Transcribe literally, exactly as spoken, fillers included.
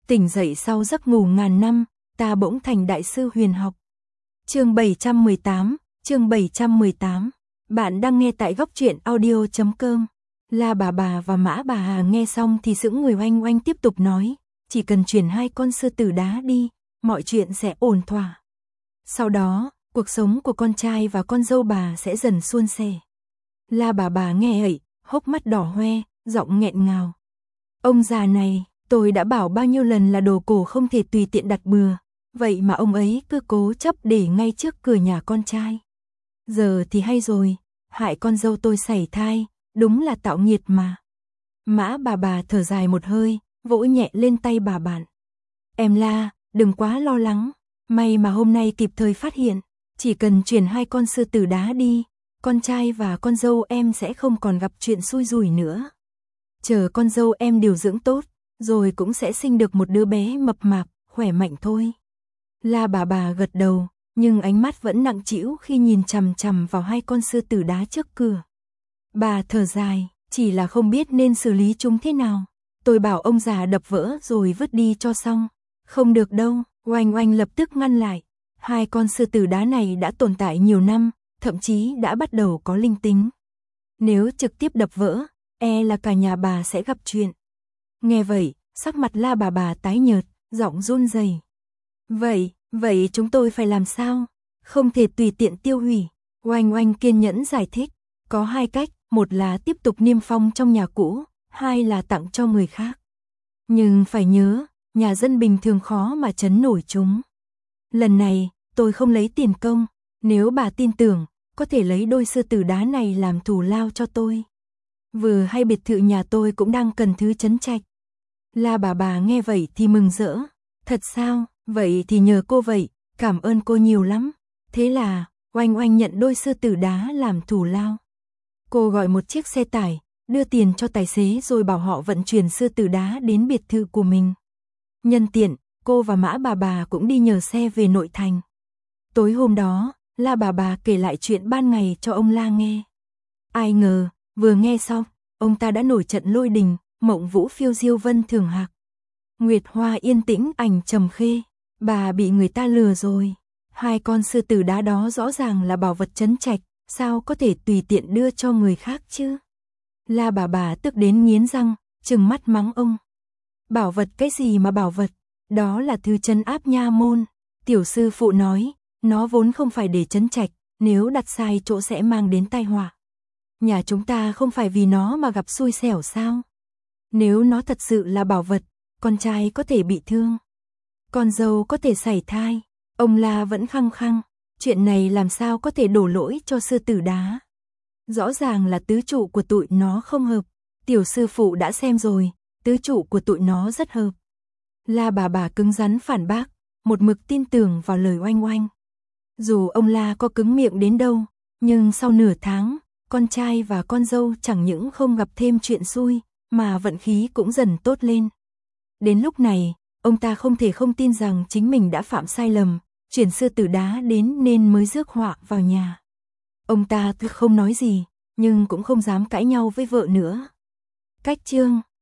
Tỉnh dậy sau giấc ngủ ngàn năm, ta bỗng thành đại sư huyền học. Chương bảy trăm mười tám, chương bảy trăm mười tám. Bạn đang nghe tại góc truyện audio chấm com. La bà bà và Mã bà Hà nghe xong thì sững người, oanh oanh tiếp tục nói, chỉ cần chuyển hai con sư tử đá đi, mọi chuyện sẽ ổn thỏa. Sau đó, cuộc sống của con trai và con dâu bà sẽ dần suôn sẻ. La bà bà nghe vậy, hốc mắt đỏ hoe, giọng nghẹn ngào. Ông già này, tôi đã bảo bao nhiêu lần là đồ cổ không thể tùy tiện đặt bừa, vậy mà ông ấy cứ cố chấp để ngay trước cửa nhà con trai. Giờ thì hay rồi, hại con dâu tôi sảy thai, đúng là tạo nghiệt mà. Mã bà bà thở dài một hơi, vỗ nhẹ lên tay bà bạn. Em La, đừng quá lo lắng, may mà hôm nay kịp thời phát hiện, chỉ cần chuyển hai con sư tử đá đi, con trai và con dâu em sẽ không còn gặp chuyện xui rủi nữa. Chờ con dâu em điều dưỡng tốt, rồi cũng sẽ sinh được một đứa bé mập mạp, khỏe mạnh thôi. La bà bà gật đầu, nhưng ánh mắt vẫn nặng trĩu khi nhìn chằm chằm vào hai con sư tử đá trước cửa. Bà thở dài, chỉ là không biết nên xử lý chúng thế nào. Tôi bảo ông già đập vỡ rồi vứt đi cho xong. Không được đâu, oanh oanh lập tức ngăn lại. Hai con sư tử đá này đã tồn tại nhiều năm, thậm chí đã bắt đầu có linh tính. Nếu trực tiếp đập vỡ, e là cả nhà bà sẽ gặp chuyện. Nghe vậy, sắc mặt La bà bà tái nhợt, giọng run rẩy. Vậy, vậy chúng tôi phải làm sao? Không thể tùy tiện tiêu hủy. Oanh oanh kiên nhẫn giải thích. Có hai cách, một là tiếp tục niêm phong trong nhà cũ, hai là tặng cho người khác. Nhưng phải nhớ, nhà dân bình thường khó mà trấn nổi chúng. Lần này, tôi không lấy tiền công, nếu bà tin tưởng, có thể lấy đôi sư tử đá này làm thù lao cho tôi. Vừa hay biệt thự nhà tôi cũng đang cần thứ trấn trạch. La bà bà nghe vậy thì mừng rỡ. Thật sao, vậy thì nhờ cô vậy, cảm ơn cô nhiều lắm. Thế là, oanh oanh nhận đôi sư tử đá làm thù lao. Cô gọi một chiếc xe tải, đưa tiền cho tài xế rồi bảo họ vận chuyển sư tử đá đến biệt thự của mình. Nhân tiện, cô và Mã bà bà cũng đi nhờ xe về nội thành. Tối hôm đó, La bà bà kể lại chuyện ban ngày cho ông La nghe. Ai ngờ, vừa nghe xong, ông ta đã nổi trận lôi đình, mộng vũ phiêu diêu vân thường hạc. Nguyệt hoa yên tĩnh ảnh trầm khê, bà bị người ta lừa rồi. Hai con sư tử đá đó rõ ràng là bảo vật trấn trạch, sao có thể tùy tiện đưa cho người khác chứ? La bà bà tức đến nghiến răng, trừng mắt mắng ông. Bảo vật cái gì mà bảo vật, đó là thứ trấn áp nha môn. Tiểu sư phụ nói, nó vốn không phải để trấn trạch, nếu đặt sai chỗ sẽ mang đến tai họa. Nhà chúng ta không phải vì nó mà gặp xui xẻo sao? Nếu nó thật sự là bảo vật, con trai có thể bị thương, con dâu có thể sảy thai. Ông La vẫn khăng khăng, chuyện này làm sao có thể đổ lỗi cho sư tử đá. Rõ ràng là tứ trụ của tụi nó không hợp. Tiểu sư phụ đã xem rồi, tứ trụ của tụi nó rất hợp. La bà bà cứng rắn phản bác, một mực tin tưởng vào lời oanh oanh. Dù ông La có cứng miệng đến đâu, nhưng sau nửa tháng, con trai và con dâu chẳng những không gặp thêm chuyện xui, mà vận khí cũng dần tốt lên. Đến lúc này, ông ta không thể không tin rằng chính mình đã phạm sai lầm, chuyển sư tử đá đến nên mới rước họa vào nhà. Ông ta không nói gì, nhưng cũng không dám cãi nhau với vợ nữa. Cách chương